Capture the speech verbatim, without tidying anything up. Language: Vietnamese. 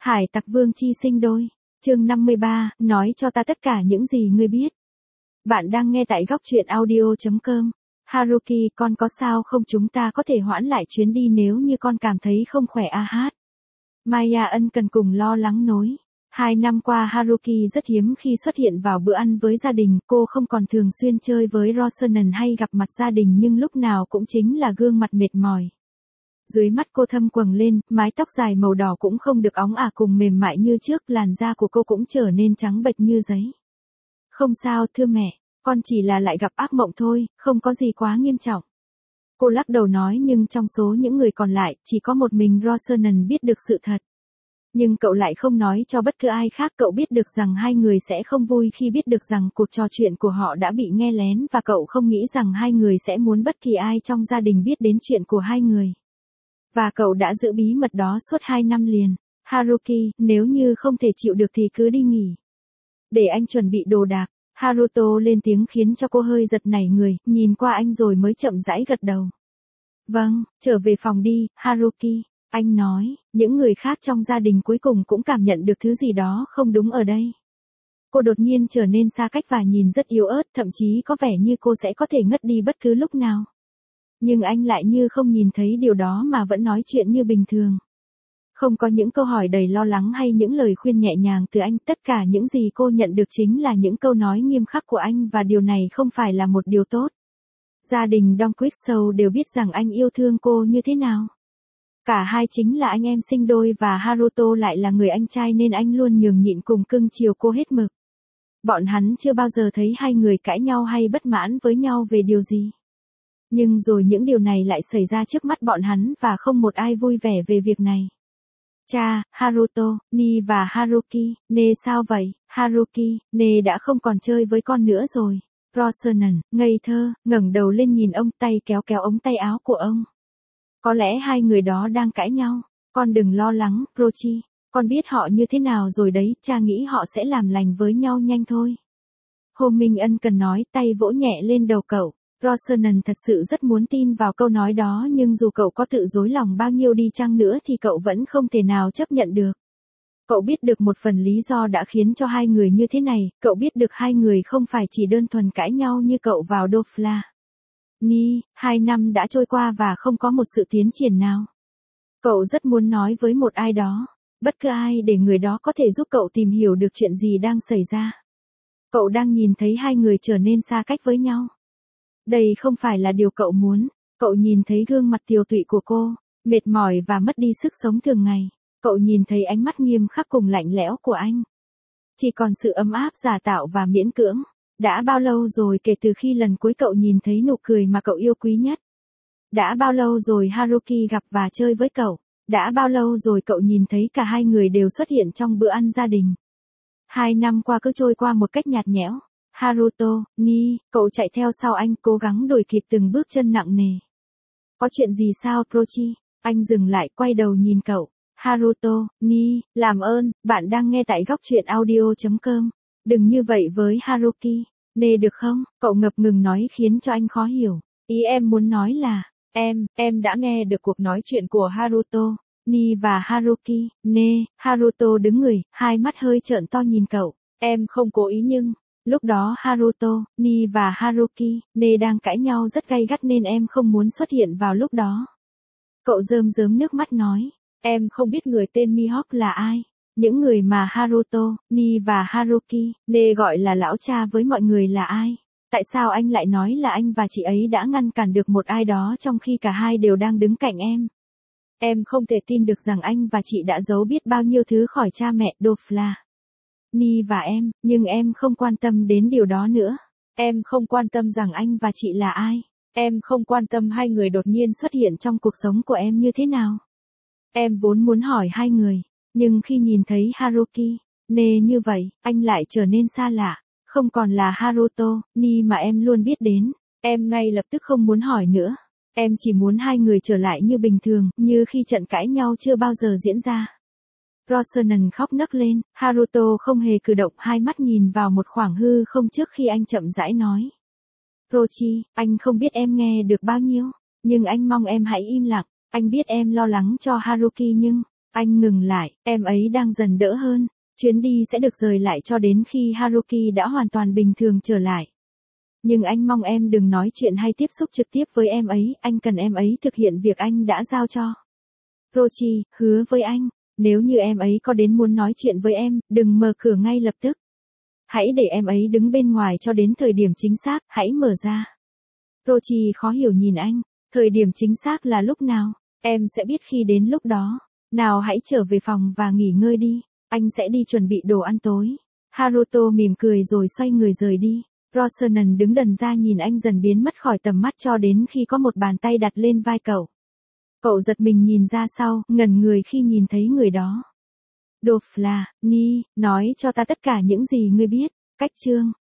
Hải tặc vương chi sinh đôi. Chương năm mươi ba, nói cho ta tất cả những gì ngươi biết. Bạn đang nghe tại góc truyện audio chấm com. Haruki, con có sao không, chúng ta có thể hoãn lại chuyến đi nếu như con cảm thấy không khỏe a hát. Maya ân cần cùng lo lắng nối. Hai năm qua Haruki rất hiếm khi xuất hiện vào bữa ăn với gia đình, cô không còn thường xuyên chơi với Rosanen hay gặp mặt gia đình nhưng lúc nào cũng chính là gương mặt mệt mỏi. Dưới mắt cô thâm quầng lên, mái tóc dài màu đỏ cũng không được óng ả cùng mềm mại như trước, làn da của cô cũng trở nên trắng bệch như giấy. Không sao, thưa mẹ, con chỉ là lại gặp ác mộng thôi, không có gì quá nghiêm trọng. Cô lắc đầu nói, nhưng trong số những người còn lại, chỉ có một mình Rosanen biết được sự thật. Nhưng cậu lại không nói cho bất cứ ai khác, cậu biết được rằng hai người sẽ không vui khi biết được rằng cuộc trò chuyện của họ đã bị nghe lén và cậu không nghĩ rằng hai người sẽ muốn bất kỳ ai trong gia đình biết đến chuyện của hai người. Và cậu đã giữ bí mật đó suốt hai năm liền. Haruki, nếu như không thể chịu được thì cứ đi nghỉ. Để anh chuẩn bị đồ đạc. Haruto lên tiếng khiến cho cô hơi giật nảy người, nhìn qua anh rồi mới chậm rãi gật đầu. Vâng, trở về phòng đi, Haruki. Anh nói, những người khác trong gia đình cuối cùng cũng cảm nhận được thứ gì đó không đúng ở đây. Cô đột nhiên trở nên xa cách và nhìn rất yếu ớt, thậm chí có vẻ như cô sẽ có thể ngất đi bất cứ lúc nào. Nhưng anh lại như không nhìn thấy điều đó mà vẫn nói chuyện như bình thường. Không có những câu hỏi đầy lo lắng hay những lời khuyên nhẹ nhàng từ anh, tất cả những gì cô nhận được chính là những câu nói nghiêm khắc của anh và điều này không phải là một điều tốt. Gia đình Don Quixote đều biết rằng anh yêu thương cô như thế nào. Cả hai chính là anh em sinh đôi và Haruto lại là người anh trai nên anh luôn nhường nhịn cùng cưng chiều cô hết mực. Bọn hắn chưa bao giờ thấy hai người cãi nhau hay bất mãn với nhau về điều gì. Nhưng rồi những điều này lại xảy ra trước mắt bọn hắn và không một ai vui vẻ về việc này. Cha, Haruto, Ni và Haruki, Nê sao vậy? Haruki, Nê đã không còn chơi với con nữa rồi. Rosanen, ngây thơ, ngẩng đầu lên nhìn ông, tay kéo kéo ống tay áo của ông. Có lẽ hai người đó đang cãi nhau. Con đừng lo lắng, Rochi. Con biết họ như thế nào rồi đấy, cha nghĩ họ sẽ làm lành với nhau nhanh thôi. Hồ Minh ân cần nói, tay vỗ nhẹ lên đầu cậu. Rosanen thật sự rất muốn tin vào câu nói đó nhưng dù cậu có tự dối lòng bao nhiêu đi chăng nữa thì cậu vẫn không thể nào chấp nhận được. Cậu biết được một phần lý do đã khiến cho hai người như thế này, cậu biết được hai người không phải chỉ đơn thuần cãi nhau như cậu vào Dofla. Ni, hai năm đã trôi qua và không có một sự tiến triển nào. Cậu rất muốn nói với một ai đó, bất cứ ai để người đó có thể giúp cậu tìm hiểu được chuyện gì đang xảy ra. Cậu đang nhìn thấy hai người trở nên xa cách với nhau. Đây không phải là điều cậu muốn. Cậu nhìn thấy gương mặt tiều tụy của cô, mệt mỏi và mất đi sức sống thường ngày. Cậu nhìn thấy ánh mắt nghiêm khắc cùng lạnh lẽo của anh. Chỉ còn sự ấm áp giả tạo và miễn cưỡng. Đã bao lâu rồi kể từ khi lần cuối cậu nhìn thấy nụ cười mà cậu yêu quý nhất? Đã bao lâu rồi Haruki gặp và chơi với cậu? Đã bao lâu rồi cậu nhìn thấy cả hai người đều xuất hiện trong bữa ăn gia đình? Hai năm qua cứ trôi qua một cách nhạt nhẽo. Haruto, Ni, cậu chạy theo sau anh, cố gắng đuổi kịp từng bước chân nặng nề. Có chuyện gì sao, Prochi? Anh dừng lại, quay đầu nhìn cậu. Haruto, Ni, làm ơn, bạn đang nghe tại góc truyện audio chấm com. Đừng như vậy với Haruki. Nê được không? Cậu ngập ngừng nói khiến cho anh khó hiểu. Ý em muốn nói là, em, em đã nghe được cuộc nói chuyện của Haruto, Ni và Haruki. Nê, Haruto đứng người, hai mắt hơi trợn to nhìn cậu. Em không cố ý nhưng... Lúc đó Haruto, Ni và Haruki, Nê đang cãi nhau rất gay gắt nên em không muốn xuất hiện vào lúc đó. Cậu rơm rớm nước mắt nói, em không biết người tên Mihawk là ai. Những người mà Haruto, Ni và Haruki, Nê gọi là lão cha với mọi người là ai? Tại sao anh lại nói là anh và chị ấy đã ngăn cản được một ai đó trong khi cả hai đều đang đứng cạnh em? Em không thể tin được rằng anh và chị đã giấu biết bao nhiêu thứ khỏi cha mẹ Dofla. Ni và em, nhưng em không quan tâm đến điều đó nữa. Em không quan tâm rằng anh và chị là ai. Em không quan tâm hai người đột nhiên xuất hiện trong cuộc sống của em như thế nào. Em vốn muốn hỏi hai người, nhưng khi nhìn thấy Haruki, Nê như vậy, anh lại trở nên xa lạ. Không còn là Haruto, Ni mà em luôn biết đến. Em ngay lập tức không muốn hỏi nữa. Em chỉ muốn hai người trở lại như bình thường, như khi trận cãi nhau chưa bao giờ diễn ra. Rosanen khóc nấc lên, Haruto không hề cử động, hai mắt nhìn vào một khoảng hư không trước khi anh chậm rãi nói. Rochi, anh không biết em nghe được bao nhiêu, nhưng anh mong em hãy im lặng. Anh biết em lo lắng cho Haruki nhưng, Anh ngừng lại, em ấy đang dần đỡ hơn. Chuyến đi sẽ được rời lại cho đến khi Haruki đã hoàn toàn bình thường trở lại. Nhưng anh mong em đừng nói chuyện hay tiếp xúc trực tiếp với em ấy, anh cần em ấy thực hiện việc anh đã giao cho. Rochi, hứa với anh, nếu như em ấy có đến muốn nói chuyện với em, đừng mở cửa ngay lập tức. Hãy để em ấy đứng bên ngoài cho đến thời điểm chính xác, hãy mở ra. Rochi khó hiểu nhìn anh, thời điểm chính xác là lúc nào, em sẽ biết khi đến lúc đó. Nào hãy trở về phòng và nghỉ ngơi đi, anh sẽ đi chuẩn bị đồ ăn tối. Haruto mỉm cười rồi xoay người rời đi. Rosanen đứng đần ra nhìn anh dần biến mất khỏi tầm mắt cho đến khi có một bàn tay đặt lên vai cậu. Cậu giật mình nhìn ra sau, ngẩn người khi nhìn thấy người đó. Đột là, Ni, nói cho ta tất cả những gì ngươi biết. Cách chương